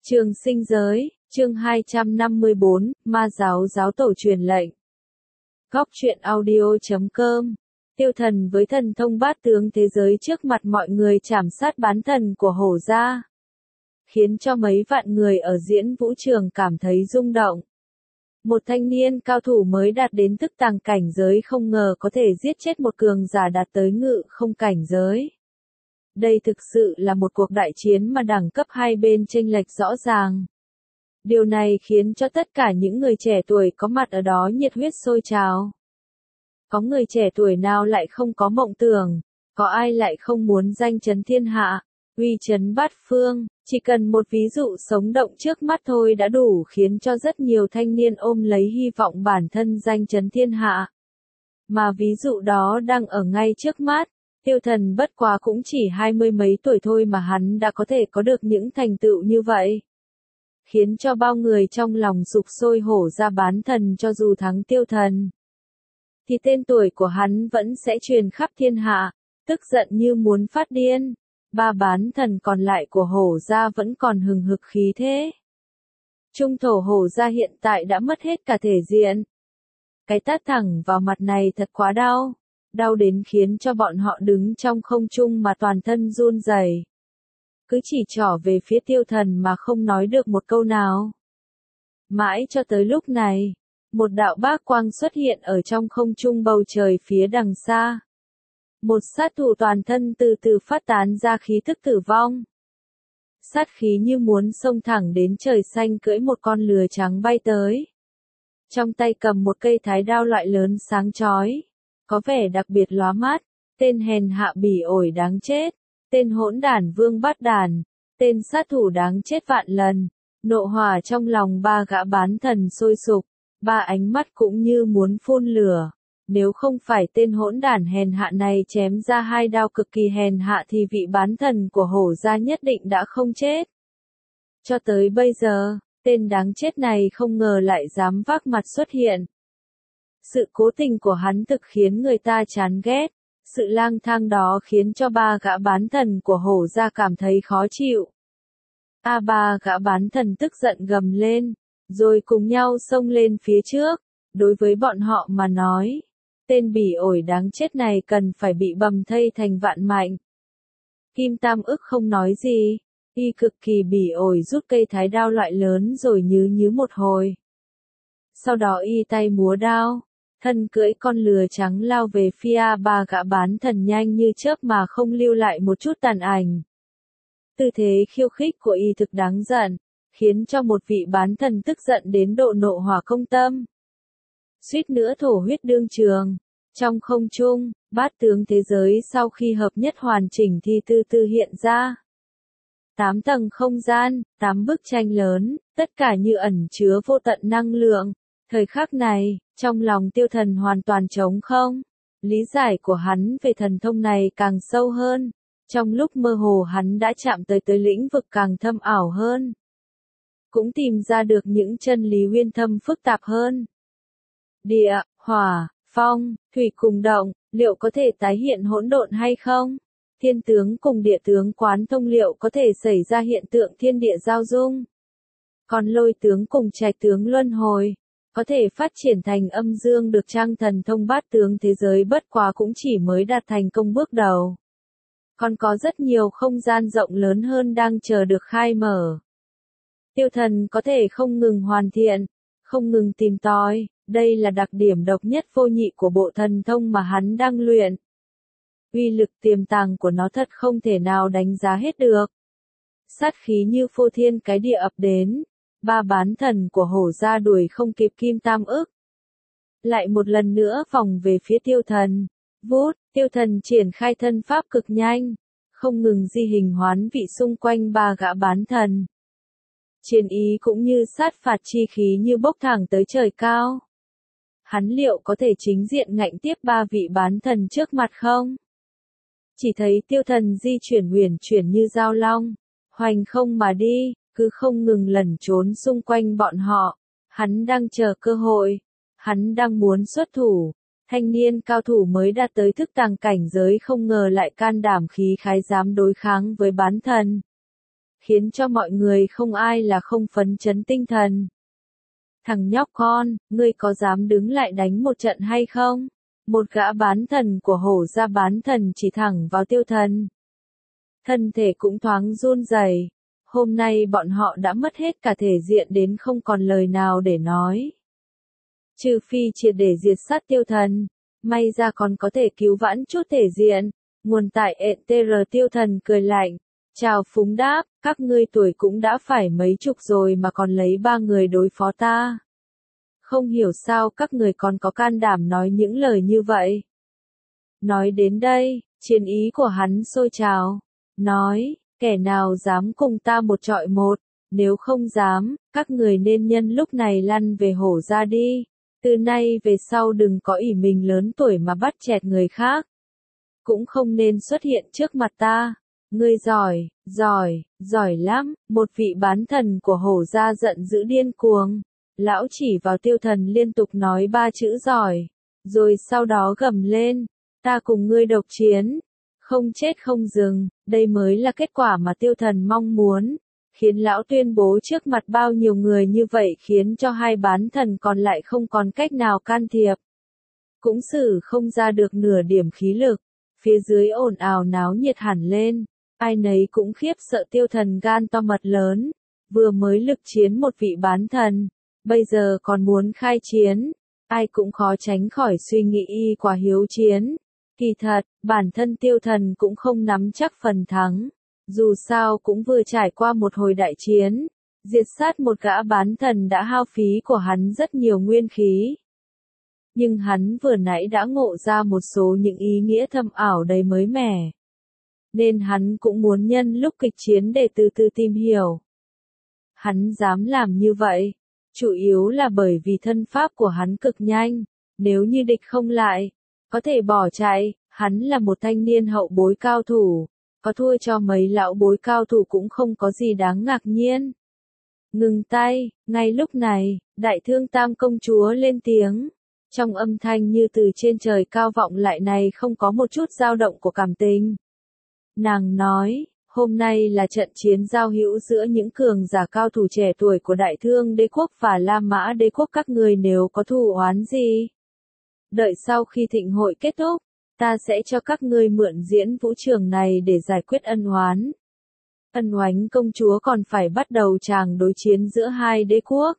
Trường sinh giới, chương 254, ma giáo giáo tổ truyền lệnh. Góc truyện audio.com. Tiêu thần với thần thông bát tướng thế giới trước mặt mọi người trảm sát bán thần của hổ gia, khiến cho mấy vạn người ở diễn vũ trường cảm thấy rung động. Một thanh niên cao thủ mới đạt đến thức tàng cảnh giới không ngờ có thể giết chết một cường giả đạt tới ngự không cảnh giới. Đây thực sự là một cuộc đại chiến mà đẳng cấp hai bên chênh lệch rõ ràng. Điều này khiến cho tất cả những người trẻ tuổi có mặt ở đó nhiệt huyết sôi trào. Có người trẻ tuổi nào lại không có mộng tưởng, có ai lại không muốn danh chấn thiên hạ, uy chấn bát phương, chỉ cần một ví dụ sống động trước mắt thôi đã đủ khiến cho rất nhiều thanh niên ôm lấy hy vọng bản thân danh chấn thiên hạ. Mà ví dụ đó đang ở ngay trước mắt. Tiêu thần bất quá cũng chỉ 20 mấy tuổi thôi mà hắn đã có thể có được những thành tựu như vậy. Khiến cho bao người trong lòng sục sôi hổ ra bán thần cho dù thắng tiêu thần. Thì tên tuổi của hắn vẫn sẽ truyền khắp thiên hạ, tức giận như muốn phát điên. Ba bán thần còn lại của hổ gia vẫn còn hừng hực khí thế. Trung thổ hổ gia hiện tại đã mất hết cả thể diện. Cái tát thẳng vào mặt này thật quá đau. Đau đến khiến cho bọn họ đứng trong không trung mà toàn thân run rẩy. Cứ chỉ trỏ về phía tiêu thần mà không nói được một câu nào. Mãi cho tới lúc này, một đạo bác quang xuất hiện ở trong không trung bầu trời phía đằng xa. Một sát thủ toàn thân từ từ phát tán ra khí tức tử vong. Sát khí như muốn xông thẳng đến trời xanh cưỡi một con lừa trắng bay tới. Trong tay cầm một cây thái đao loại lớn sáng chói. Có vẻ đặc biệt lóa mắt, tên hèn hạ bỉ ổi đáng chết, tên hỗn đản vương bát đản, tên sát thủ đáng chết vạn lần, nộ hỏa trong lòng ba gã bán thần sôi sục, ba ánh mắt cũng như muốn phun lửa, nếu không phải tên hỗn đản hèn hạ này chém ra hai đao cực kỳ hèn hạ thì vị bán thần của hổ gia nhất định đã không chết. Cho tới bây giờ, tên đáng chết này không ngờ lại dám vác mặt xuất hiện. Sự cố tình của hắn thực khiến người ta chán ghét, sự lang thang đó khiến cho ba gã bán thần của hổ gia cảm thấy khó chịu. Ba gã bán thần tức giận gầm lên, rồi cùng nhau xông lên phía trước, đối với bọn họ mà nói, tên bỉ ổi đáng chết này cần phải bị bầm thây thành vạn mảnh. Kim Tam Ức không nói gì, y cực kỳ bỉ ổi rút cây thái đao loại lớn rồi nhứ một hồi. Sau đó y tay múa đao. Thân cưỡi con lừa trắng lao về phía ba gã bán thần nhanh như chớp mà không lưu lại một chút tàn ảnh. Tư thế khiêu khích của y thực đáng giận, khiến cho một vị bán thần tức giận đến độ nộ hỏa công tâm. Suýt nữa thổ huyết đương trường. Trong không trung, bát tướng thế giới sau khi hợp nhất hoàn chỉnh thì từ từ hiện ra. 8 tầng không gian, 8 bức tranh lớn, tất cả như ẩn chứa vô tận năng lượng. Thời khắc này, trong lòng tiêu thần hoàn toàn trống không. Lý giải của hắn về thần thông này càng sâu hơn. Trong lúc mơ hồ hắn đã chạm tới lĩnh vực càng thâm ảo hơn. Cũng tìm ra được những chân lý uyên thâm phức tạp hơn. Địa, hỏa, phong, thủy cùng động, liệu có thể tái hiện hỗn độn hay không? Thiên tướng cùng địa tướng quán thông liệu có thể xảy ra hiện tượng thiên địa giao dung? Còn lôi tướng cùng trạch tướng luân hồi? Có thể phát triển thành âm dương được chăng? Thần thông bát tướng thế giới bất quá cũng chỉ mới đạt thành công bước đầu. Còn có rất nhiều không gian rộng lớn hơn đang chờ được khai mở. Tiêu thần có thể không ngừng hoàn thiện, không ngừng tìm tòi, đây là đặc điểm độc nhất vô nhị của bộ thần thông mà hắn đang luyện. Uy lực tiềm tàng của nó thật không thể nào đánh giá hết được. Sát khí như phô thiên cái địa ập đến. Ba bán thần của hổ gia đuổi không kịp Kim Tam Ức. Lại một lần nữa vòng về phía tiêu thần. Vút, tiêu thần triển khai thân pháp cực nhanh. Không ngừng di hình hoán vị xung quanh ba gã bán thần. Chiến ý cũng như sát phạt chi khí như bốc thẳng tới trời cao. Hắn liệu có thể chính diện ngạnh tiếp ba vị bán thần trước mặt không? Chỉ thấy tiêu thần di chuyển huyền chuyển như dao long. Hoành không mà đi. Cứ không ngừng lẩn trốn xung quanh bọn họ, hắn đang chờ cơ hội, hắn đang muốn xuất thủ, thanh niên cao thủ mới đạt tới thức tàng cảnh giới không ngờ lại can đảm khí khái dám đối kháng với bán thần. khiến cho mọi người không ai là không phấn chấn tinh thần. Thằng nhóc con, ngươi có dám đứng lại đánh một trận hay không? Một gã bán thần của hổ gia bán thần chỉ thẳng vào Tiêu Thần. Thân thể cũng thoáng run rẩy. Hôm nay bọn họ đã mất hết cả thể diện đến không còn lời nào để nói. Trừ phi triệt để diệt sát Tiêu Thần, may ra còn có thể cứu vãn chút thể diện. Nguồn tại ETR Tiêu Thần cười lạnh, chào phúng đáp, các ngươi tuổi cũng đã phải mấy chục rồi mà còn lấy 3 người đối phó ta. Không hiểu sao các người còn có can đảm nói những lời như vậy. Nói đến đây, chiến ý của hắn sôi trào, nói, kẻ nào dám cùng ta một trọi một, nếu không dám, các người nên nhân lúc này lăn về hổ ra đi, từ nay về sau đừng có ỷ mình lớn tuổi mà bắt chẹt người khác. Cũng không nên xuất hiện trước mặt ta. Ngươi giỏi, giỏi lắm, một vị bán thần của hổ gia giận dữ điên cuồng. Lão chỉ vào Tiêu Thần liên tục nói 3 chữ giỏi, rồi sau đó gầm lên, ta cùng ngươi độc chiến, không chết không dừng, đây mới là kết quả mà Tiêu Thần mong muốn, khiến lão tuyên bố trước mặt bao nhiêu người như vậy khiến cho hai bán thần còn lại không còn cách nào can thiệp. Cũng xử không ra được nửa điểm khí lực, phía dưới ồn ào náo nhiệt hẳn lên, ai nấy cũng khiếp sợ Tiêu Thần gan to mật lớn, vừa mới lực chiến một vị bán thần. Bây giờ còn muốn khai chiến, ai cũng khó tránh khỏi suy nghĩ y quả hiếu chiến. Kỳ thật, bản thân Tiêu Thần cũng không nắm chắc phần thắng. Dù sao cũng vừa trải qua một hồi đại chiến, diệt sát một gã bán thần đã hao phí của hắn rất nhiều nguyên khí. Nhưng hắn vừa nãy đã ngộ ra một số những ý nghĩa thâm ảo đầy mới mẻ. Nên hắn cũng muốn nhân lúc kịch chiến để từ từ tìm hiểu. Hắn dám làm như vậy. Chủ yếu là bởi vì thân pháp của hắn cực nhanh, nếu như địch không lại, có thể bỏ chạy, hắn là một thanh niên hậu bối cao thủ, có thua cho mấy lão bối cao thủ cũng không có gì đáng ngạc nhiên. Ngừng tay, ngay lúc này, Đại Thương Tam công chúa lên tiếng, trong âm thanh như từ trên trời cao vọng lại này không có một chút dao động của cảm tình. Nàng nói, hôm nay là trận chiến giao hữu giữa những cường giả cao thủ trẻ tuổi của Đại Thương Đế quốc và La Mã Đế quốc, các người nếu có thù oán gì. Đợi sau khi thịnh hội kết thúc, ta sẽ cho các ngươi mượn diễn vũ trường này để giải quyết ân oán. Ân Oánh công chúa còn phải bắt đầu tràng đối chiến giữa hai đế quốc.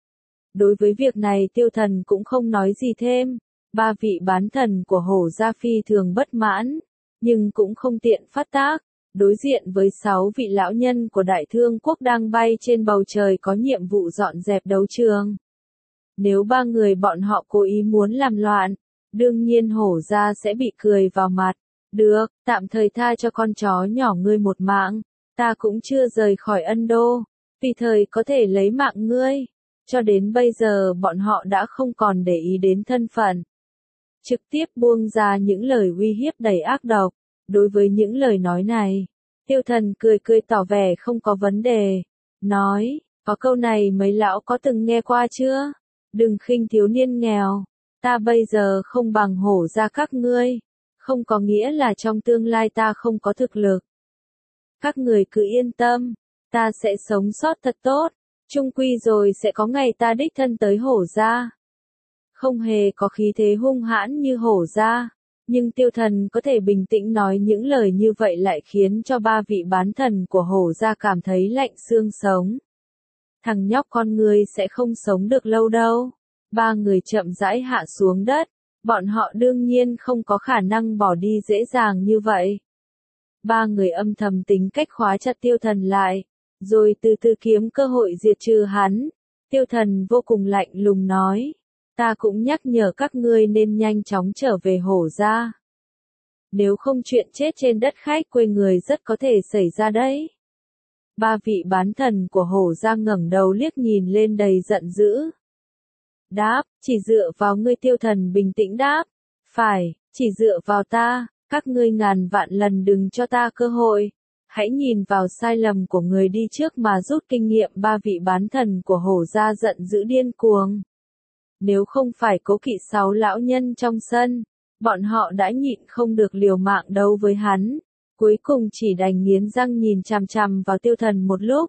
Đối với việc này Tiêu Thần cũng không nói gì thêm, 3 vị bán thần của hổ gia phi thường bất mãn, nhưng cũng không tiện phát tác. Đối diện với 6 vị lão nhân của Đại Thương quốc đang bay trên bầu trời có nhiệm vụ dọn dẹp đấu trường. Nếu 3 người bọn họ cố ý muốn làm loạn, đương nhiên hổ gia sẽ bị cười vào mặt. Được, tạm thời tha cho con chó nhỏ ngươi một mạng, ta cũng chưa rời khỏi Ân Đô, vì thời có thể lấy mạng ngươi. Cho đến bây giờ bọn họ đã không còn để ý đến thân phận. Trực tiếp buông ra những lời uy hiếp đầy ác độc. Đối với những lời nói này, Tiêu Thần cười cười tỏ vẻ không có vấn đề. Nói, có câu này mấy lão có từng nghe qua chưa? Đừng khinh thiếu niên nghèo. Ta bây giờ không bằng hổ gia các ngươi. Không có nghĩa là trong tương lai ta không có thực lực. Các người cứ yên tâm. Ta sẽ sống sót thật tốt. Chung quy rồi sẽ có ngày ta đích thân tới hổ gia. Không hề có khí thế hung hãn như hổ gia. Nhưng Tiêu Thần có thể bình tĩnh nói những lời như vậy lại khiến cho 3 vị bán thần của hổ gia cảm thấy lạnh xương sống. Thằng nhóc con ngươi sẽ không sống được lâu đâu. 3 người chậm rãi hạ xuống đất, bọn họ đương nhiên không có khả năng bỏ đi dễ dàng như vậy. 3 người âm thầm tính cách khóa chặt Tiêu Thần lại, rồi từ từ kiếm cơ hội diệt trừ hắn. Tiêu Thần vô cùng lạnh lùng nói. Ta cũng nhắc nhở các ngươi nên nhanh chóng trở về hổ gia. Nếu không chuyện chết trên đất khách quê người rất có thể xảy ra đấy. 3 vị bán thần của hổ gia ngẩng đầu liếc nhìn lên đầy giận dữ. Đáp, chỉ dựa vào ngươi. Tiêu Thần bình tĩnh đáp. Phải, chỉ dựa vào ta, các ngươi ngàn vạn lần đừng cho ta cơ hội. Hãy nhìn vào sai lầm của người đi trước mà rút kinh nghiệm. 3 vị bán thần của hổ gia giận dữ điên cuồng. Nếu không phải cố kỵ 6 lão nhân trong sân, bọn họ đã nhịn không được liều mạng đấu với hắn. Cuối cùng chỉ đành nghiến răng nhìn chằm chằm vào Tiêu Thần một lúc.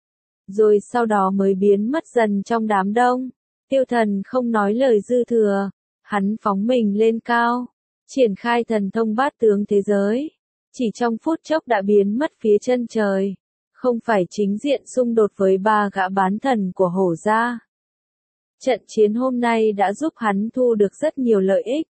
Rồi sau đó mới biến mất dần trong đám đông. Tiêu Thần không nói lời dư thừa. Hắn phóng mình lên cao. Triển khai thần thông bát tướng thế giới. Chỉ trong phút chốc đã biến mất phía chân trời. Không phải chính diện xung đột với ba gã bán thần của hổ gia. Trận chiến hôm nay đã giúp hắn thu được rất nhiều lợi ích.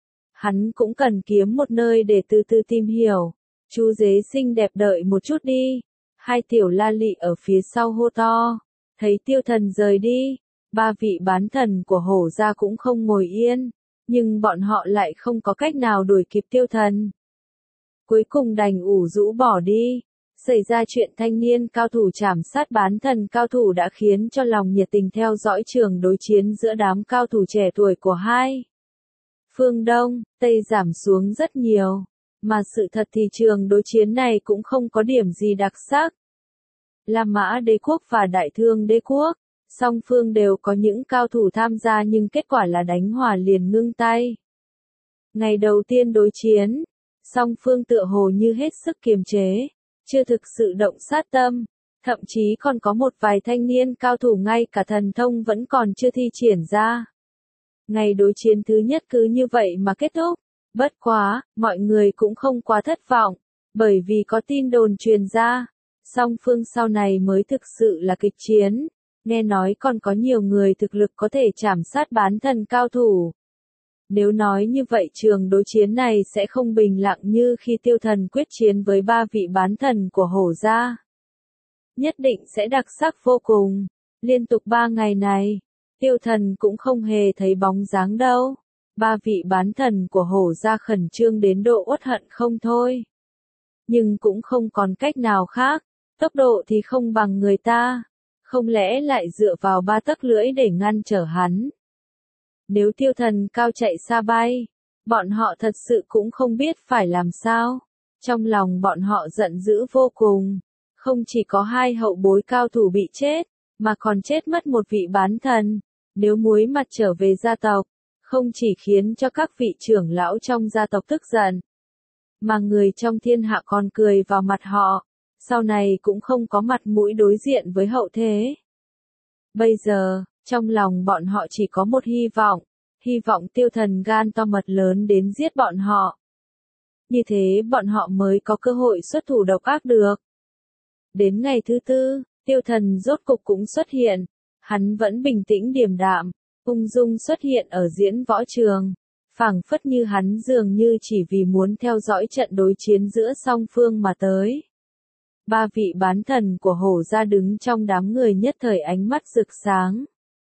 Hắn cũng cần kiếm một nơi để từ từ tìm hiểu. Chú dế xinh đẹp đợi một chút đi. Hai tiểu la lị ở phía sau hô to. Thấy Tiêu Thần rời đi. Ba vị bán thần của hổ gia cũng không ngồi yên. Nhưng bọn họ lại không có cách nào đuổi kịp Tiêu Thần. Cuối cùng đành ủ rũ bỏ đi. Xảy ra chuyện thanh niên cao thủ trảm sát bán thần cao thủ đã khiến cho lòng nhiệt tình theo dõi trường đối chiến giữa đám cao thủ trẻ tuổi của hai phương Đông, Tây giảm xuống rất nhiều. Mà sự thật thì trường đối chiến này cũng không có điểm gì đặc sắc. La Mã đế quốc và Đại Thương đế quốc, song phương đều có những cao thủ tham gia nhưng kết quả là đánh hòa liền ngưng tay. Ngày đầu tiên đối chiến, song phương tựa hồ như hết sức kiềm chế, chưa thực sự động sát tâm, thậm chí còn có một vài thanh niên cao thủ ngay cả thần thông vẫn còn chưa thi triển ra. Ngày đối chiến thứ nhất cứ như vậy mà kết thúc. Bất quá, mọi người cũng không quá thất vọng, bởi vì có tin đồn truyền ra, song phương sau này mới thực sự là kịch chiến, nghe nói còn có nhiều người thực lực có thể trảm sát bán thần cao thủ. Nếu nói như vậy trường đối chiến này sẽ không bình lặng như khi Tiêu Thần quyết chiến với ba vị bán thần của hổ gia. Nhất định sẽ đặc sắc vô cùng. Liên tục 3 ngày này, Tiêu Thần cũng không hề thấy bóng dáng đâu. Ba vị bán thần của hổ gia khẩn trương đến độ uất hận không thôi. Nhưng cũng không còn cách nào khác, tốc độ thì không bằng người ta, không lẽ lại dựa vào 3 tấc lưỡi để ngăn trở hắn. Nếu Tiêu Thần cao chạy xa bay, bọn họ thật sự cũng không biết phải làm sao. Trong lòng bọn họ giận dữ vô cùng, không chỉ có 2 hậu bối cao thủ bị chết, mà còn chết mất một vị bán thần. Nếu muối mặt trở về gia tộc, không chỉ khiến cho các vị trưởng lão trong gia tộc tức giận, mà người trong thiên hạ còn cười vào mặt họ, sau này cũng không có mặt mũi đối diện với hậu thế. Bây giờ, trong lòng bọn họ chỉ có một hy vọng Tiêu Thần gan to mật lớn đến giết bọn họ. Như thế bọn họ mới có cơ hội xuất thủ độc ác được. Đến ngày thứ 4, Tiêu Thần rốt cục cũng xuất hiện, hắn vẫn bình tĩnh điềm đạm, ung dung xuất hiện ở diễn võ trường, phảng phất như hắn dường như chỉ vì muốn theo dõi trận đối chiến giữa song phương mà tới. Ba vị bán thần của hổ gia đứng trong đám người nhất thời ánh mắt rực sáng.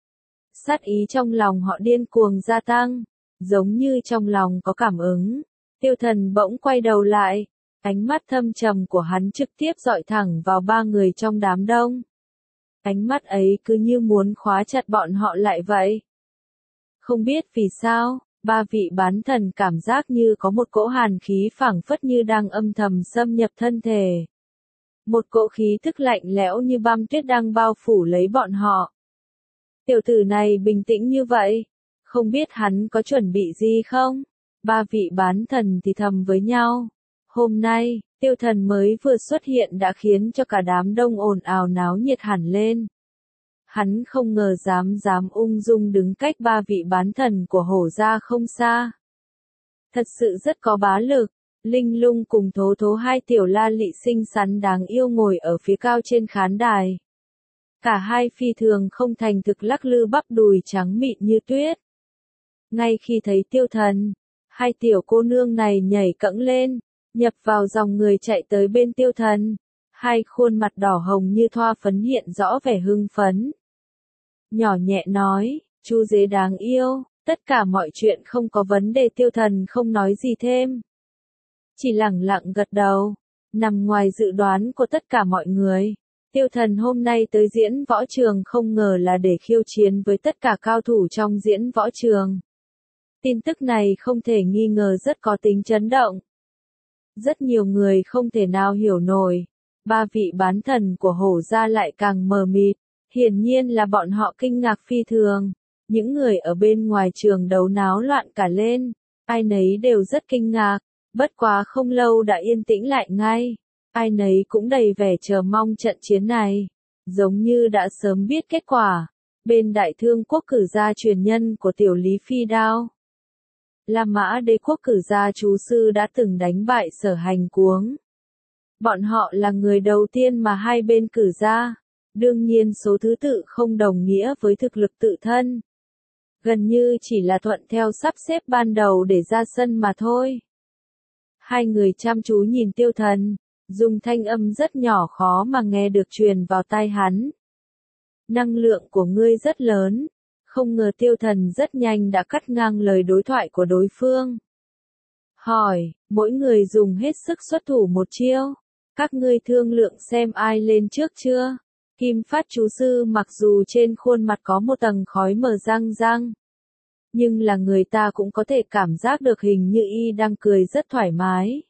Sát ý trong lòng họ điên cuồng gia tăng, giống như trong lòng có cảm ứng. Tiêu Thần bỗng quay đầu lại, ánh mắt thâm trầm của hắn trực tiếp dọi thẳng vào 3 người trong đám đông. Ánh mắt ấy cứ như muốn khóa chặt bọn họ lại vậy. Không biết vì sao, 3 vị bán thần cảm giác như có một cỗ hàn khí phảng phất như đang âm thầm xâm nhập thân thể. Một cỗ khí thức lạnh lẽo như băng tuyết đang bao phủ lấy bọn họ. Tiểu tử này bình tĩnh như vậy, không biết hắn có chuẩn bị gì không? 3 vị bán thần thì thầm với nhau. Hôm nay, Tiêu Thần mới vừa xuất hiện đã khiến cho cả đám đông ồn ào náo nhiệt hẳn lên. Hắn không ngờ dám ung dung đứng cách 3 vị bán thần của hổ gia không xa. Thật sự rất có bá lực. Linh Lung cùng Thố Thố 2 tiểu la lị xinh xắn đáng yêu ngồi ở phía cao trên khán đài. Cả hai phi thường không thành thực lắc lư bắp đùi trắng mịn như tuyết. Ngay khi thấy Tiêu Thần, 2 tiểu cô nương này nhảy cẫng lên, nhập vào dòng người chạy tới bên Tiêu Thần. 2 khuôn mặt đỏ hồng như thoa phấn hiện rõ vẻ hưng phấn. Nhỏ nhẹ nói, chú dế đáng yêu, tất cả mọi chuyện không có vấn đề. Tiêu Thần không nói gì thêm, chỉ lẳng lặng gật đầu. Nằm ngoài dự đoán của tất cả mọi người, Tiêu Thần hôm nay tới diễn võ trường không ngờ là để khiêu chiến với tất cả cao thủ trong diễn võ trường. Tin tức này không thể nghi ngờ rất có tính chấn động. Rất nhiều người không thể nào hiểu nổi. 3 vị bán thần của hổ gia lại càng mờ mịt. Hiển nhiên là bọn họ kinh ngạc phi thường. Những người ở bên ngoài trường đấu náo loạn cả lên. Ai nấy đều rất kinh ngạc. Bất quá không lâu đã yên tĩnh lại ngay. Ai nấy cũng đầy vẻ chờ mong trận chiến này. Giống như đã sớm biết kết quả. Bên Đại Thương quốc cử ra truyền nhân của tiểu Lý Phi Đao. La Mã Đế quốc cử ra chú sư đã từng đánh bại Sở Hành Cuống. Bọn họ là người đầu tiên mà hai bên cử ra. Đương nhiên số thứ tự không đồng nghĩa với thực lực tự thân. Gần như chỉ là thuận theo sắp xếp ban đầu để ra sân mà thôi. Hai người chăm chú nhìn Tiêu Thần, dùng thanh âm rất nhỏ khó mà nghe được truyền vào tai hắn. Năng lượng của ngươi rất lớn. Không ngờ Tiêu Thần rất nhanh đã cắt ngang lời đối thoại của đối phương. Hỏi, mỗi người dùng hết sức xuất thủ một chiêu. Các ngươi thương lượng xem ai lên trước chưa? Kim Phát chú sư mặc dù trên khuôn mặt có một tầng khói mờ răng răng. Nhưng là người ta cũng có thể cảm giác được hình như y đang cười rất thoải mái.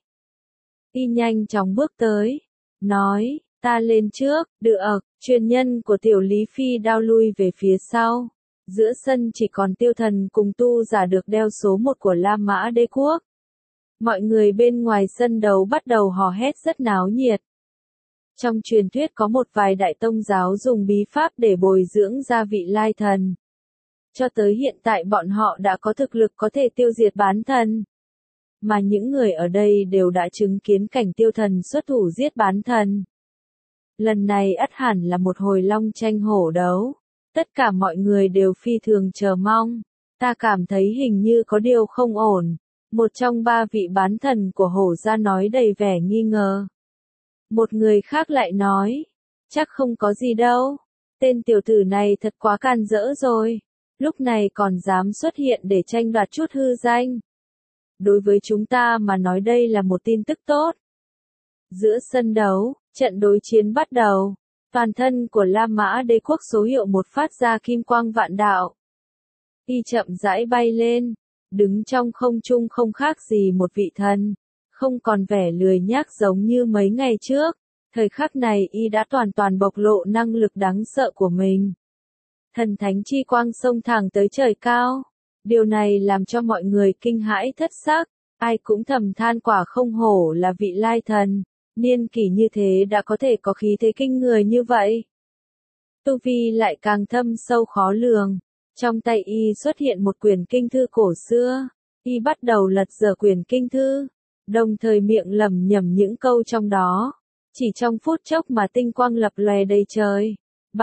Y nhanh chóng bước tới. Nói, ta lên trước, được, truyền nhân của tiểu Lý Phi Đao lui về phía sau. Giữa sân chỉ còn Tiêu Thần cùng tu giả được đeo số 1 của La Mã Đế quốc. Mọi người bên ngoài sân đấu bắt đầu hò hét rất náo nhiệt. Trong truyền thuyết có một vài đại tông giáo dùng bí pháp để bồi dưỡng ra vị lai thần. Cho tới hiện tại bọn họ đã có thực lực có thể tiêu diệt bán thần. Mà những người ở đây đều đã chứng kiến cảnh Tiêu Thần xuất thủ giết bán thần. Lần này ắt hẳn là một hồi long tranh hổ đấu. Tất cả mọi người đều phi thường chờ mong. Ta cảm thấy hình như có điều không ổn. Một trong ba vị bán thần của hổ gia nói đầy vẻ nghi ngờ. Một người khác lại nói, chắc không có gì đâu. Tên tiểu tử này thật quá can dỡ rồi. Lúc này còn dám xuất hiện để tranh đoạt chút hư danh. Đối với chúng ta mà nói đây là một tin tức tốt. Giữa sân đấu, trận đối chiến bắt đầu. Toàn thân của La Mã Đế quốc số hiệu 1 phát ra kim quang vạn đạo. Y chậm rãi bay lên, đứng trong không trung không khác gì một vị thần, không còn vẻ lười nhác giống như mấy ngày trước. Thời khắc này y đã toàn toàn bộc lộ năng lực đáng sợ của mình. Thần thánh chi quang xông thẳng tới trời cao. Điều này làm cho mọi người kinh hãi thất sắc, ai cũng thầm than quả không hổ là vị lai thần. Niên kỷ như thế đã có thể có khí thế kinh người như vậy. Tu vi lại càng thâm sâu khó lường. Trong tay y xuất hiện một quyển kinh thư cổ xưa. Y bắt đầu lật dở quyển kinh thư, đồng thời miệng lẩm nhẩm những câu trong đó. Chỉ trong phút chốc mà tinh quang lập lòe đầy trời.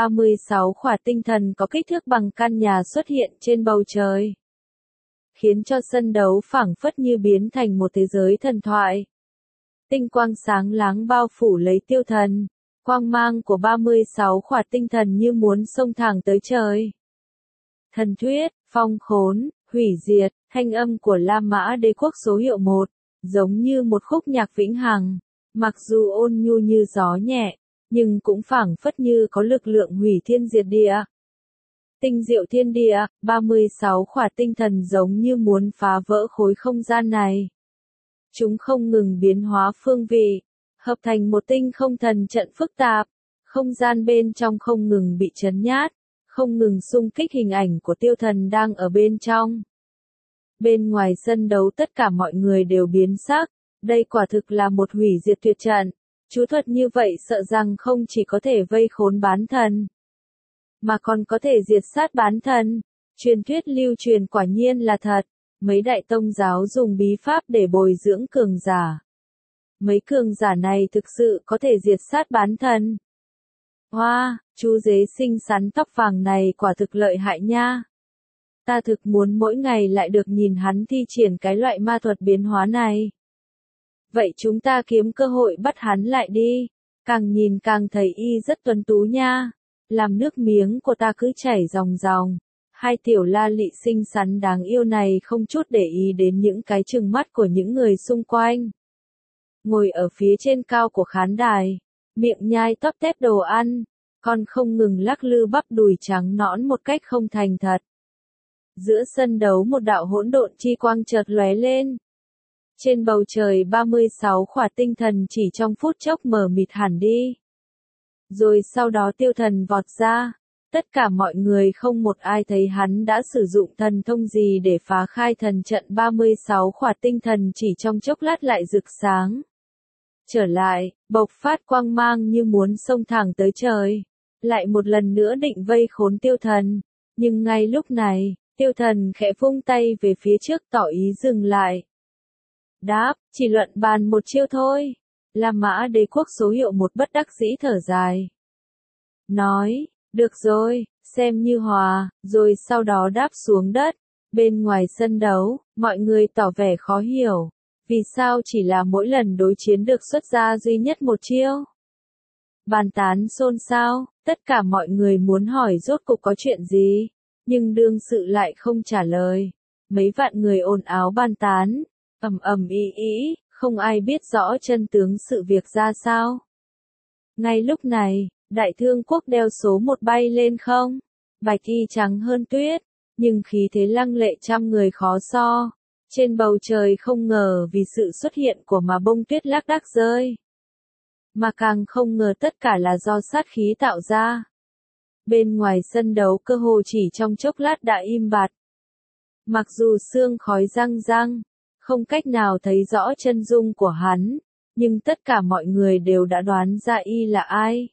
36 khỏa tinh thần có kích thước bằng căn nhà xuất hiện trên bầu trời. Khiến cho sân đấu phảng phất như biến thành một thế giới thần thoại. Tinh quang sáng láng bao phủ lấy Tiêu Thần. Quang mang của 36 khỏa tinh thần như muốn xông thẳng tới trời. Thần thuyết, phong khốn, hủy diệt, thanh âm của La Mã Đế quốc số hiệu 1, giống như một khúc nhạc vĩnh hằng. Mặc dù ôn nhu như gió nhẹ, nhưng cũng phảng phất như có lực lượng hủy thiên diệt địa. Tinh diệu thiên địa, 36 khỏa tinh thần giống như muốn phá vỡ khối không gian này. Chúng không ngừng biến hóa phương vị, hợp thành một tinh không thần trận phức tạp. Không gian bên trong không ngừng bị trấn nhát, không ngừng xung kích hình ảnh của Tiêu Thần đang ở bên trong. Bên ngoài sân đấu tất cả mọi người đều biến sắc, đây quả thực là một hủy diệt tuyệt trận. Chú thuật như vậy sợ rằng không chỉ có thể vây khốn bán thần, mà còn có thể diệt sát bán thần. Truyền thuyết lưu truyền quả nhiên là thật. Mấy đại tông giáo dùng bí pháp để bồi dưỡng cường giả. Mấy cường giả này thực sự có thể diệt sát bán thần. Hoa, chú dế xinh xắn tóc vàng này quả thực lợi hại nha. Ta thực muốn mỗi ngày lại được nhìn hắn thi triển cái loại ma thuật biến hóa này. Vậy chúng ta kiếm cơ hội bắt hắn lại đi. Càng nhìn càng thấy y rất tuấn tú nha. Làm nước miếng của ta cứ chảy ròng ròng. Hai tiểu la lị xinh xắn đáng yêu này không chút để ý đến những cái trừng mắt của những người xung quanh. Ngồi ở phía trên cao của khán đài, miệng nhai tóp tép đồ ăn, còn không ngừng lắc lư bắp đùi trắng nõn một cách không thành thật. Giữa sân đấu một đạo hỗn độn chi quang chợt lóe lên. Trên bầu trời 36 khỏa tinh thần chỉ trong phút chốc mờ mịt hẳn đi. Rồi sau đó Tiêu Thần vọt ra. Tất cả mọi người không một ai thấy hắn đã sử dụng thần thông gì để phá khai thần trận 36 khỏa tinh thần chỉ trong chốc lát lại rực sáng. Trở lại, bộc phát quang mang như muốn xông thẳng tới trời. Lại một lần nữa định vây khốn tiêu thần. Nhưng ngay lúc này, tiêu thần khẽ vung tay về phía trước tỏ ý dừng lại. Đáp, chỉ luận bàn một chiêu thôi. La Mã Đế quốc số hiệu một bất đắc dĩ thở dài. Nói, được rồi, xem như hòa, rồi sau đó đáp xuống đất. Bên ngoài sân đấu, mọi người tỏ vẻ khó hiểu. Vì sao chỉ là mỗi lần đối chiến được xuất ra duy nhất một chiêu? Bàn tán xôn xao, tất cả mọi người muốn hỏi rốt cuộc có chuyện gì, nhưng đương sự lại không trả lời. Mấy vạn người ồn ào bàn tán, ầm ầm ĩ, không ai biết rõ chân tướng sự việc ra sao. Ngay lúc này, Đại Thương quốc đeo số một bay lên không, bạch y trắng hơn tuyết, nhưng khí thế lăng lệ trăm người khó so. Trên bầu trời không ngờ vì sự xuất hiện của mà bông tuyết lác đác rơi. Mà càng không ngờ tất cả là do sát khí tạo ra. Bên ngoài sân đấu cơ hồ chỉ trong chốc lát đã im bặt. Mặc dù sương khói răng răng, không cách nào thấy rõ chân dung của hắn, nhưng tất cả mọi người đều đã đoán ra y là ai.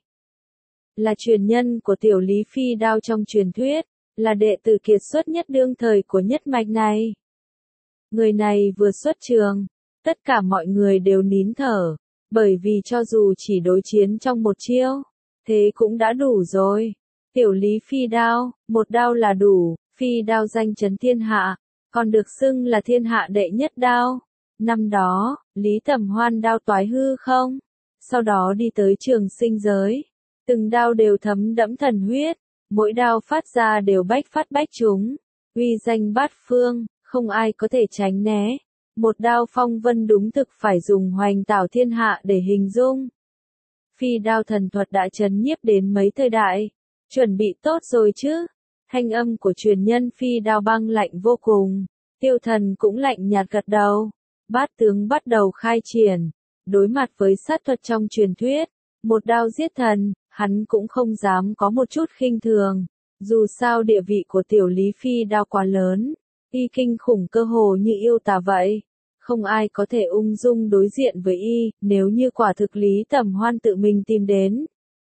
Là truyền nhân của tiểu Lý Phi Đao trong truyền thuyết, là đệ tử kiệt xuất nhất đương thời của nhất mạch này. Người này vừa xuất trường, tất cả mọi người đều nín thở, bởi vì cho dù chỉ đối chiến trong một chiêu, thế cũng đã đủ rồi. Tiểu Lý Phi Đao, một đao là đủ, Phi Đao danh chấn thiên hạ, còn được xưng là thiên hạ đệ nhất đao. Năm đó, Lý Tầm Hoan đao toái hư không, sau đó đi tới trường sinh giới, từng đao đều thấm đẫm thần huyết, mỗi đao phát ra đều bách phát bách trúng, uy danh bát phương, không ai có thể tránh né. Một đao phong vân đúng thực phải dùng hoành tảo thiên hạ để hình dung. Phi đao thần thuật đã chấn nhiếp đến mấy thời đại. Chuẩn bị tốt rồi chứ? Thanh âm của truyền nhân phi đao băng lạnh vô cùng. Tiêu thần cũng lạnh nhạt gật đầu. Bát tướng bắt đầu khai triển. Đối mặt với sát thuật trong truyền thuyết, một đao giết thần, hắn cũng không dám có một chút khinh thường. Dù sao địa vị của tiểu Lý Phi đao quá lớn, y kinh khủng cơ hồ như yêu tà vậy. Không ai có thể ung dung đối diện với y, nếu như quả thực Lý Tầm Hoan tự mình tìm đến.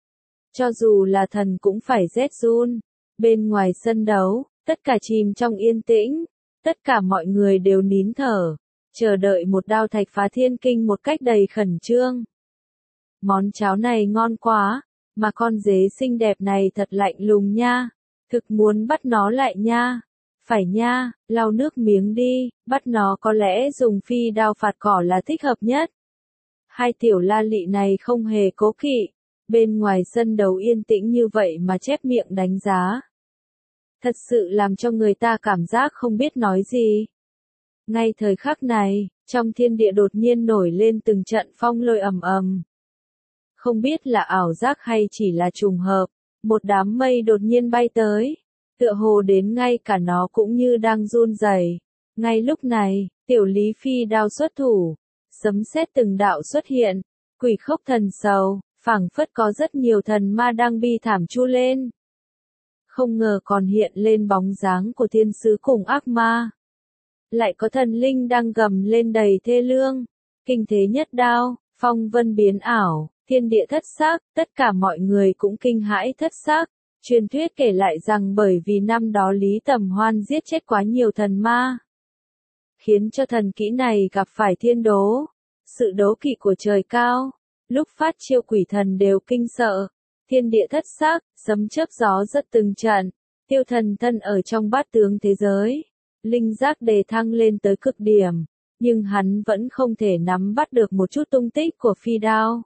Cho dù là thần cũng phải rét run. Bên ngoài sân đấu, tất cả chìm trong yên tĩnh, tất cả mọi người đều nín thở, chờ đợi một đao thạch phá thiên kinh một cách đầy khẩn trương. Món cháo này ngon quá, mà con dế xinh đẹp này thật lạnh lùng nha, thực muốn bắt nó lại nha. Phải nha, lau nước miếng đi, bắt nó có lẽ dùng phi đao phạt cỏ là thích hợp nhất. Hai tiểu la lị này không hề cố kỵ, bên ngoài sân đấu yên tĩnh như vậy mà chép miệng đánh giá. Thật sự làm cho người ta cảm giác không biết nói gì. Ngay thời khắc này, trong thiên địa đột nhiên nổi lên từng trận phong lôi ầm ầm. Không biết là ảo giác hay chỉ là trùng hợp, một đám mây đột nhiên bay tới. Tựa hồ đến ngay cả nó cũng như đang run rẩy. Ngay lúc này, tiểu Lý Phi đao xuất thủ, sấm sét từng đạo xuất hiện, quỷ khốc thần sầu, phảng phất có rất nhiều thần ma đang bi thảm chu lên. Không ngờ còn hiện lên bóng dáng của thiên sứ cùng ác ma. Lại có thần linh đang gầm lên đầy thê lương. Kinh thế nhất đao, phong vân biến ảo, thiên địa thất xác, tất cả mọi người cũng kinh hãi thất xác. Truyền thuyết kể lại rằng bởi vì năm đó Lý Tầm Hoan giết chết quá nhiều thần ma, khiến cho thần kỹ này gặp phải thiên đố, sự đố kỵ của trời cao. Lúc phát chiêu quỷ thần đều kinh sợ, thiên địa thất xác, sấm chớp gió rất từng trận. Tiêu thần thân ở trong bát tướng thế giới, linh giác đề thăng lên tới cực điểm, nhưng hắn vẫn không thể nắm bắt được một chút tung tích của phi đao.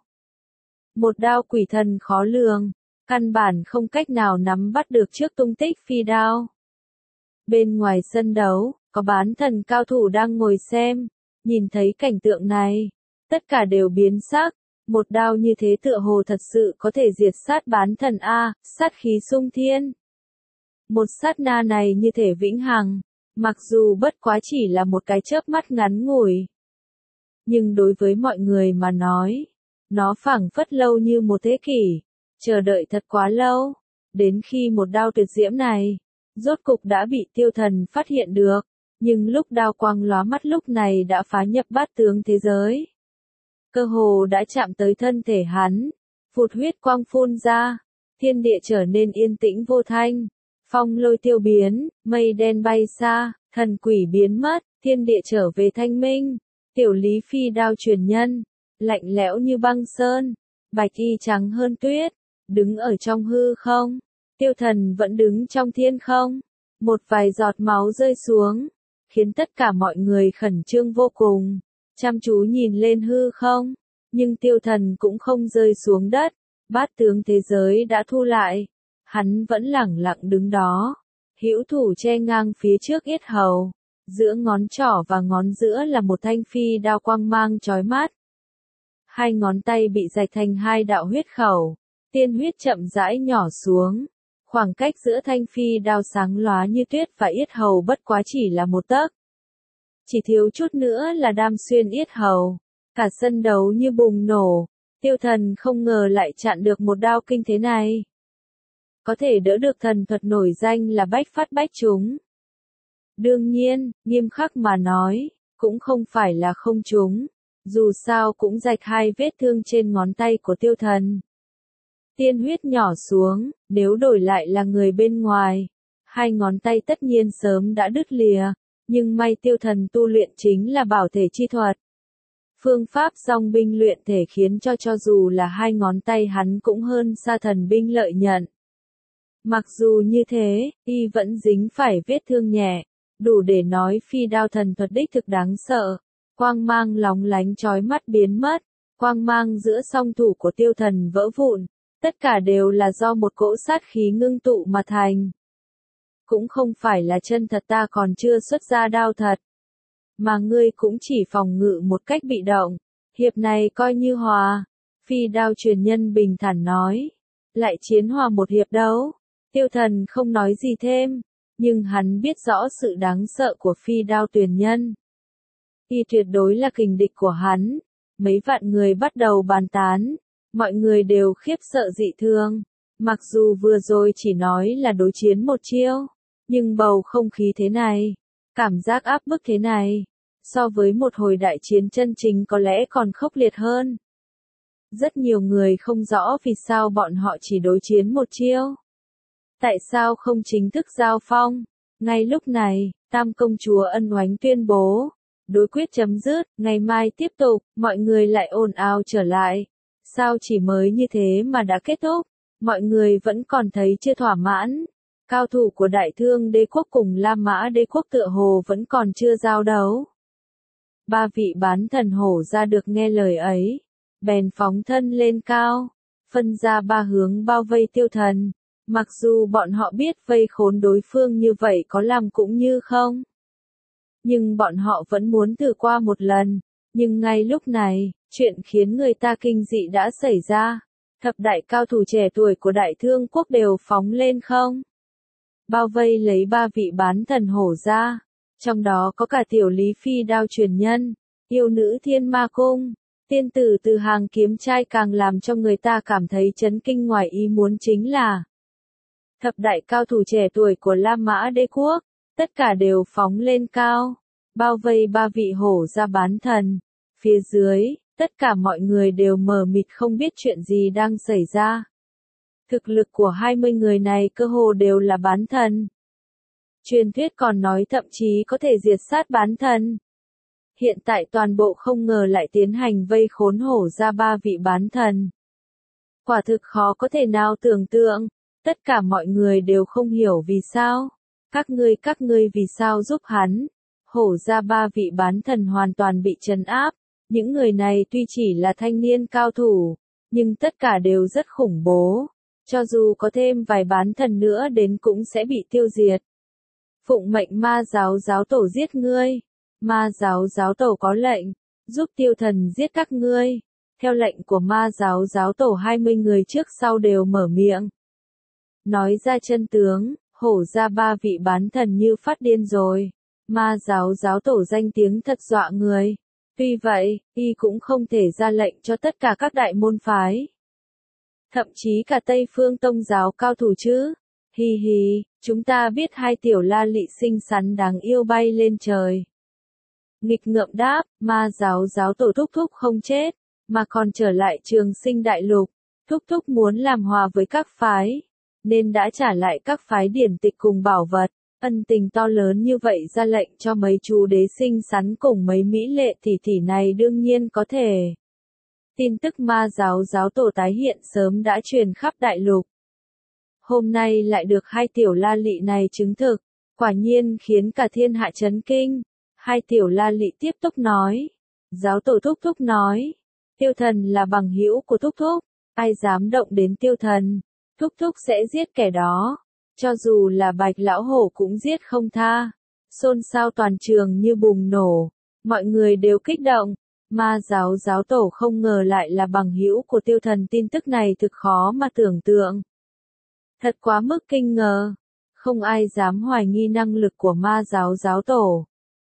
Một đao quỷ thần khó lường, căn bản không cách nào nắm bắt được trước tung tích phi đao. Bên ngoài sân đấu, có bán thần cao thủ đang ngồi xem, nhìn thấy cảnh tượng này, tất cả đều biến sắc, một đao như thế tựa hồ thật sự có thể diệt sát bán thần a, sát khí xung thiên. Một sát na này như thể vĩnh hằng, mặc dù bất quá chỉ là một cái chớp mắt ngắn ngủi, nhưng đối với mọi người mà nói, nó phảng phất lâu như một thế kỷ. Chờ đợi thật quá lâu. Đến khi một đao tuyệt diễm này, rốt cục đã bị Tiêu Thần phát hiện được, nhưng lúc đao quang lóa mắt lúc này đã phá nhập bát tướng thế giới. Cơ hồ đã chạm tới thân thể hắn, phụt huyết quang phun ra, thiên địa trở nên yên tĩnh vô thanh, phong lôi tiêu biến, mây đen bay xa, thần quỷ biến mất, thiên địa trở về thanh minh. Tiểu Lý Phi đao truyền nhân, lạnh lẽo như băng sơn, bạch y trắng hơn tuyết, đứng ở trong hư không. Tiêu Thần vẫn đứng trong thiên không, một vài giọt máu rơi xuống, khiến tất cả mọi người khẩn trương vô cùng, chăm chú nhìn lên hư không, nhưng Tiêu Thần cũng không rơi xuống đất, bát tướng thế giới đã thu lại, hắn vẫn lẳng lặng đứng đó, hữu thủ che ngang phía trước yết hầu, giữa ngón trỏ và ngón giữa là một thanh phi đao quang mang chói mắt. Hai ngón tay bị rạch thành hai đạo huyết khẩu, tiên huyết chậm rãi nhỏ xuống. Khoảng cách giữa thanh phi đao sáng lóa như tuyết và yết hầu bất quá chỉ là một tấc. Chỉ thiếu chút nữa là đam xuyên yết hầu. Cả sân đấu như bùng nổ. Tiêu Thần không ngờ lại chặn được một đao kinh thế này. Có thể đỡ được thần thuật nổi danh là bách phát bách trúng. Đương nhiên, nghiêm khắc mà nói, cũng không phải là không trúng. Dù sao cũng rạch hai vết thương trên ngón tay của Tiêu Thần. Tiên huyết nhỏ xuống, nếu đổi lại là người bên ngoài, hai ngón tay tất nhiên sớm đã đứt lìa, nhưng may Tiêu Thần tu luyện chính là bảo thể chi thuật. Phương pháp song binh luyện thể khiến cho dù là hai ngón tay hắn cũng hơn xa thần binh lợi nhận. Mặc dù như thế, y vẫn dính phải vết thương nhẹ, đủ để nói phi đao thần thuật đích thực đáng sợ. Quang mang lóng lánh chói mắt biến mất, quang mang giữa song thủ của Tiêu Thần vỡ vụn. Tất cả đều là do một cỗ sát khí ngưng tụ mà thành. Cũng không phải là chân thật, ta còn chưa xuất ra đao thật. Mà ngươi cũng chỉ phòng ngự một cách bị động. Hiệp này coi như hòa. Phi đao truyền nhân bình thản nói. Lại chiến hòa một hiệp đấu. Tiêu Thần không nói gì thêm. Nhưng hắn biết rõ sự đáng sợ của phi đao truyền nhân. Y tuyệt đối là kình địch của hắn. Mấy vạn người bắt đầu bàn tán. Mọi người đều khiếp sợ dị thường. Mặc dù vừa rồi chỉ nói là đối chiến một chiêu, nhưng bầu không khí thế này, cảm giác áp bức thế này, so với một hồi đại chiến chân chính có lẽ còn khốc liệt hơn. Rất nhiều người không rõ vì sao bọn họ chỉ đối chiến một chiêu. Tại sao không chính thức giao phong? Ngay lúc này, Tam công chúa ân oánh tuyên bố, đối quyết chấm dứt, ngày mai tiếp tục, mọi người lại ồn ào trở lại. Sao chỉ mới như thế mà đã kết thúc? Mọi người vẫn còn thấy chưa thỏa mãn. Cao thủ của Đại Thương Đế quốc cùng La Mã Đế quốc tựa hồ vẫn còn chưa giao đấu. Ba vị bán thần hổ ra được nghe lời ấy, bèn phóng thân lên cao, phân ra ba hướng bao vây Tiêu Thần. Mặc dù bọn họ biết vây khốn đối phương như vậy có làm cũng như không. Nhưng bọn họ vẫn muốn thử qua một lần. Nhưng ngay lúc này, chuyện khiến người ta kinh dị đã xảy ra. Thập đại cao thủ trẻ tuổi của Đại Thương quốc đều phóng lên không. Bao vây lấy ba vị bán thần hổ ra. Trong đó có cả Tiểu Lý Phi đao truyền nhân, yêu nữ Thiên Ma Cung, tiên tử từ hàng kiếm trai. Càng làm cho người ta cảm thấy chấn kinh ngoài ý muốn chính là thập đại cao thủ trẻ tuổi của La Mã Đế quốc, tất cả đều phóng lên cao, bao vây ba vị hổ ra bán thần. Phía dưới, tất cả mọi người đều mờ mịt không biết chuyện gì đang xảy ra. Thực lực của 20 người này cơ hồ đều là bán thần. Truyền thuyết còn nói thậm chí có thể diệt sát bán thần. Hiện tại toàn bộ không ngờ lại tiến hành vây khốn hổ ra ba vị bán thần. Quả thực khó có thể nào tưởng tượng. Tất cả mọi người đều không hiểu vì sao. Các ngươi vì sao giúp hắn? Hổ ra ba vị bán thần hoàn toàn bị trấn áp. Những người này tuy chỉ là thanh niên cao thủ, nhưng tất cả đều rất khủng bố. Cho dù có thêm vài bán thần nữa đến cũng sẽ bị tiêu diệt. Phụng mệnh ma giáo giáo tổ giết ngươi. Ma giáo giáo tổ có lệnh, giúp Tiêu Thần giết các ngươi. Theo lệnh của ma giáo giáo tổ 20 người trước sau đều mở miệng. Nói ra chân tướng, hổ ra ba vị bán thần như phát điên rồi. Ma giáo giáo tổ danh tiếng thật dọa người. Tuy vậy, y cũng không thể ra lệnh cho tất cả các đại môn phái. Thậm chí cả Tây Phương Tông giáo cao thủ chứ. Hi hi, chúng ta biết hai tiểu la lị xinh xắn đáng yêu bay lên trời. Nghịch ngợm đáp, ma giáo giáo tổ thúc thúc không chết, mà còn trở lại Trường Sinh Đại Lục. Thúc thúc muốn làm hòa với các phái, nên đã trả lại các phái điển tịch cùng bảo vật. Ân tình to lớn như vậy ra lệnh cho mấy chú đế xinh xắn cùng mấy mỹ lệ tỷ tỷ này đương nhiên có thể. Tin tức ma giáo giáo tổ tái hiện sớm đã truyền khắp đại lục. Hôm nay lại được hai tiểu la lị này chứng thực, quả nhiên khiến cả thiên hạ chấn kinh. Hai tiểu la lị tiếp tục nói. Giáo tổ thúc thúc nói. Tiêu thần là bằng hữu của thúc thúc. Ai dám động đến tiêu thần, thúc thúc sẽ giết kẻ đó. Cho dù là Bạch lão hổ cũng giết không tha. Xôn xao toàn trường như bùng nổ. Mọi người đều kích động. Ma giáo giáo tổ không ngờ lại là bằng hữu của tiêu thần, tin tức này thực khó mà tưởng tượng. Thật quá mức kinh ngờ. Không ai dám hoài nghi năng lực của ma giáo giáo tổ.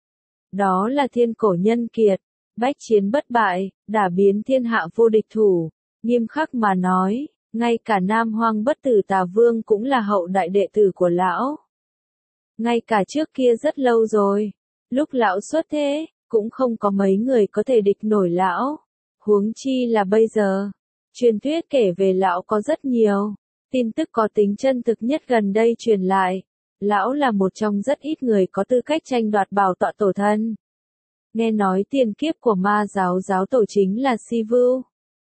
Đó là thiên cổ nhân kiệt, bách chiến bất bại, đả biến thiên hạ vô địch thủ. Nghiêm khắc mà nói, ngay cả Nam Hoang Bất Tử Tà Vương cũng là hậu đại đệ tử của lão. Ngay cả trước kia rất lâu rồi, lúc lão xuất thế, cũng không có mấy người có thể địch nổi lão. Huống chi là bây giờ, truyền thuyết kể về lão có rất nhiều. Tin tức có tính chân thực nhất gần đây truyền lại, lão là một trong rất ít người có tư cách tranh đoạt bảo tọa tổ thân. Nghe nói tiền kiếp của ma giáo giáo tổ chính là Si Vưu.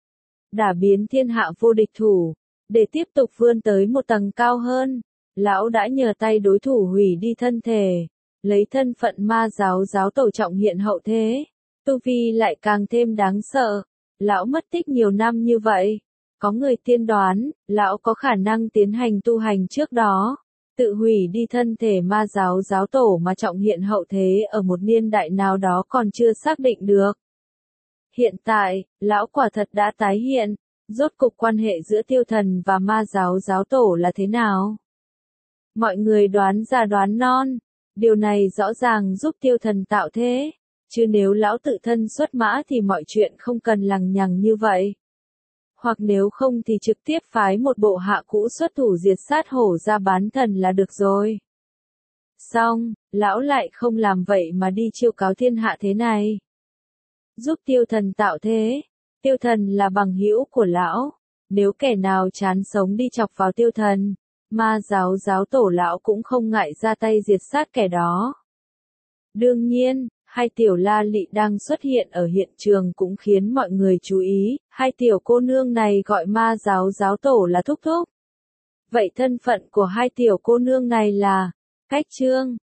Đả biến thiên hạ vô địch thủ, để tiếp tục vươn tới một tầng cao hơn, lão đã nhờ tay đối thủ hủy đi thân thể, lấy thân phận ma giáo giáo tổ trọng hiện hậu thế, tu vi lại càng thêm đáng sợ. Lão mất tích nhiều năm như vậy, có người tiên đoán, lão có khả năng tiến hành tu hành trước đó, tự hủy đi thân thể ma giáo giáo tổ mà trọng hiện hậu thế ở một niên đại nào đó còn chưa xác định được. Hiện tại, lão quả thật đã tái hiện, rốt cục quan hệ giữa tiêu thần và ma giáo giáo tổ là thế nào? Mọi người đoán già đoán non, điều này rõ ràng giúp tiêu thần tạo thế, chứ nếu lão tự thân xuất mã thì mọi chuyện không cần lằng nhằng như vậy. Hoặc nếu không thì trực tiếp phái một bộ hạ cũ xuất thủ diệt sát hổ ra bán thần là được rồi. Xong, lão lại không làm vậy mà đi chiêu cáo thiên hạ thế này. Giúp tiêu thần tạo thế, tiêu thần là bằng hữu của lão, nếu kẻ nào chán sống đi chọc vào tiêu thần, ma giáo giáo tổ lão cũng không ngại ra tay diệt sát kẻ đó. Đương nhiên, hai tiểu la lị đang xuất hiện ở hiện trường cũng khiến mọi người chú ý, hai tiểu cô nương này gọi ma giáo giáo tổ là thúc thúc. Vậy thân phận của hai tiểu cô nương này là, Cách Trương,